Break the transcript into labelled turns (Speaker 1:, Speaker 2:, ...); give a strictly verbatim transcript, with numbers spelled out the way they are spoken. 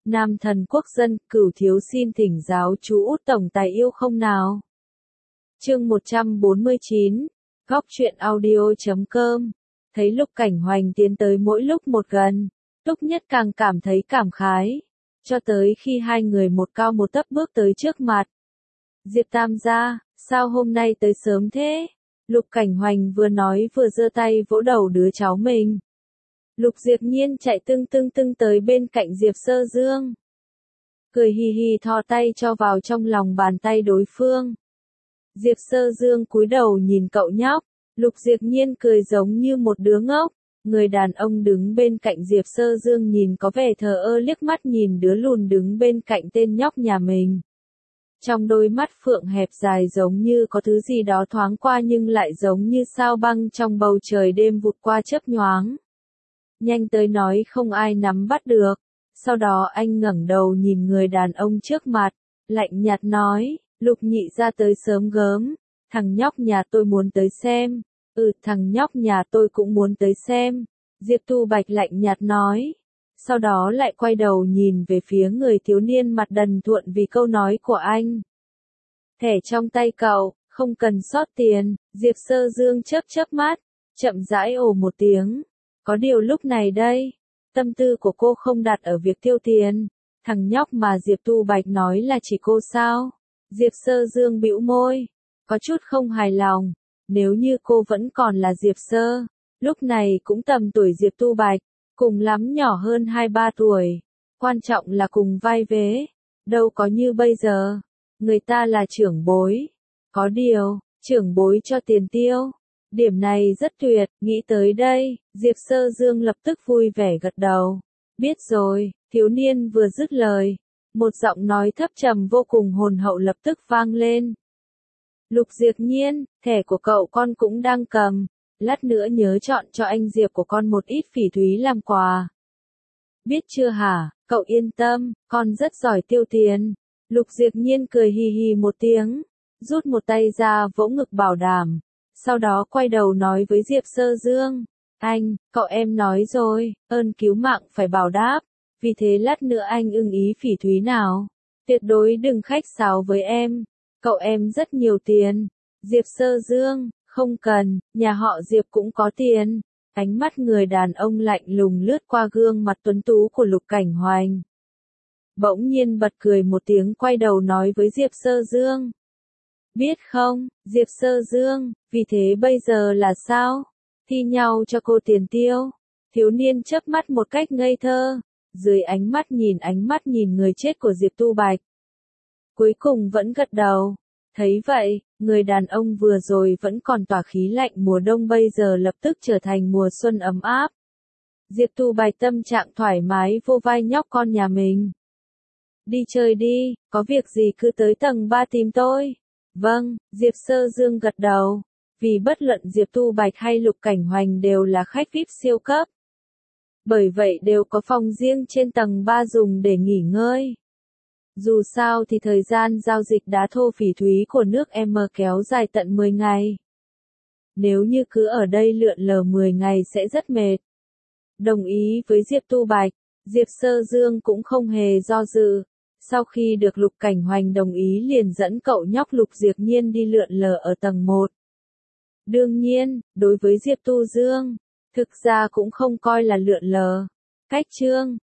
Speaker 1: Nam thần quốc dân, Cửu thiếu xin thỉnh giáo chú Út tổng tài yêu không nào. Chương một trăm bốn mươi chín, góc truyện audio chấm com. Thấy Lục Cảnh Hoành tiến tới mỗi lúc một gần, Túc Nhất càng cảm thấy cảm khái, cho tới khi hai người một cao một thấp bước tới trước mặt. Diệp Tam gia, sao hôm nay tới sớm thế? Lục Cảnh Hoành vừa nói vừa giơ tay vỗ đầu đứa cháu mình. Lục Diệp Nhiên chạy tưng tưng tưng tới bên cạnh Diệp Sơ Dương. Cười hì hì thò tay cho vào trong lòng bàn tay đối phương. Diệp Sơ Dương cúi đầu nhìn cậu nhóc, Lục Diệp Nhiên cười giống như một đứa ngốc. Người đàn ông đứng bên cạnh Diệp Sơ Dương nhìn có vẻ thờ ơ liếc mắt nhìn đứa lùn đứng bên cạnh tên nhóc nhà mình. Trong đôi mắt phượng hẹp dài giống như có thứ gì đó thoáng qua nhưng lại giống như sao băng trong bầu trời đêm vụt qua chớp nhoáng. Nhanh tới nói không ai nắm bắt được. Sau đó anh ngẩng đầu nhìn người đàn ông trước mặt, lạnh nhạt nói, Lục nhị ra tới sớm gớm, thằng nhóc nhà tôi muốn tới xem. Ừ, thằng nhóc nhà tôi cũng muốn tới xem. Diệp Tu Bạch lạnh nhạt nói. Sau đó lại quay đầu nhìn về phía người thiếu niên mặt đần thuộn vì câu nói của anh. Thẻ trong tay cậu, không cần sót tiền. Diệp Sơ Dương chớp chớp mắt, chậm rãi ồ một tiếng. Có điều lúc này đây, tâm tư của cô không đặt ở việc tiêu tiền. Thằng nhóc mà Diệp Tu Bạch nói là chỉ cô sao? Diệp Sơ Dương bĩu môi, có chút không hài lòng. Nếu như cô vẫn còn là Diệp Sơ, lúc này cũng tầm tuổi Diệp Tu Bạch, cùng lắm nhỏ hơn hai ba tuổi. Quan trọng là cùng vai vế, đâu có như bây giờ. Người ta là trưởng bối. Có điều, trưởng bối cho tiền tiêu. Điểm này rất tuyệt, nghĩ tới đây, Diệp Sơ Dương lập tức vui vẻ gật đầu. Biết rồi, thiếu niên vừa dứt lời. Một giọng nói thấp trầm vô cùng hồn hậu lập tức vang lên. Lục Diệp Nhiên, thẻ của cậu con cũng đang cầm. Lát nữa nhớ chọn cho anh Diệp của con một ít phỉ thúy làm quà. Biết chưa hả, cậu yên tâm, con rất giỏi tiêu tiền. Lục Diệp Nhiên cười hì hì một tiếng, rút một tay ra vỗ ngực bảo đảm. Sau đó quay đầu nói với Diệp Sơ Dương, anh, cậu em nói rồi, ơn cứu mạng phải báo đáp, vì thế lát nữa anh ưng ý phỉ thúy nào, tuyệt đối đừng khách sáo với em, cậu em rất nhiều tiền. Diệp Sơ Dương, không cần, nhà họ Diệp cũng có tiền. Ánh mắt người đàn ông lạnh lùng lướt qua gương mặt tuấn tú của Lục Cảnh Hoành. Bỗng nhiên bật cười một tiếng quay đầu nói với Diệp Sơ Dương. Biết không, Diệp Sơ Dương, vì thế bây giờ là sao? Thi nhau cho cô tiền tiêu. Thiếu niên chớp mắt một cách ngây thơ, dưới ánh mắt nhìn ánh mắt nhìn người chết của Diệp Tu Bạch. Cuối cùng vẫn gật đầu. Thấy vậy, người đàn ông vừa rồi vẫn còn tỏa khí lạnh mùa đông bây giờ lập tức trở thành mùa xuân ấm áp. Diệp Tu Bạch tâm trạng thoải mái vô vai nhóc con nhà mình. Đi chơi đi, có việc gì cứ tới tầng ba tìm tôi. Vâng, Diệp Sơ Dương gật đầu, vì bất luận Diệp Tu Bạch hay Lục Cảnh Hoành đều là khách vi ai pi siêu cấp. Bởi vậy đều có phòng riêng trên tầng ba dùng để nghỉ ngơi. Dù sao thì thời gian giao dịch đá thô phỉ thúy của nước M kéo dài tận mười ngày. Nếu như cứ ở đây lượn lờ mười ngày sẽ rất mệt. Đồng ý với Diệp Tu Bạch, Diệp Sơ Dương cũng không hề do dự. Sau khi được Lục Cảnh Hoành đồng ý liền dẫn cậu nhóc Lục Diệp Nhiên đi lượn lờ ở tầng một. Đương nhiên, đối với Diệp Tu Dương, thực ra cũng không coi là lượn lờ. Cách chương,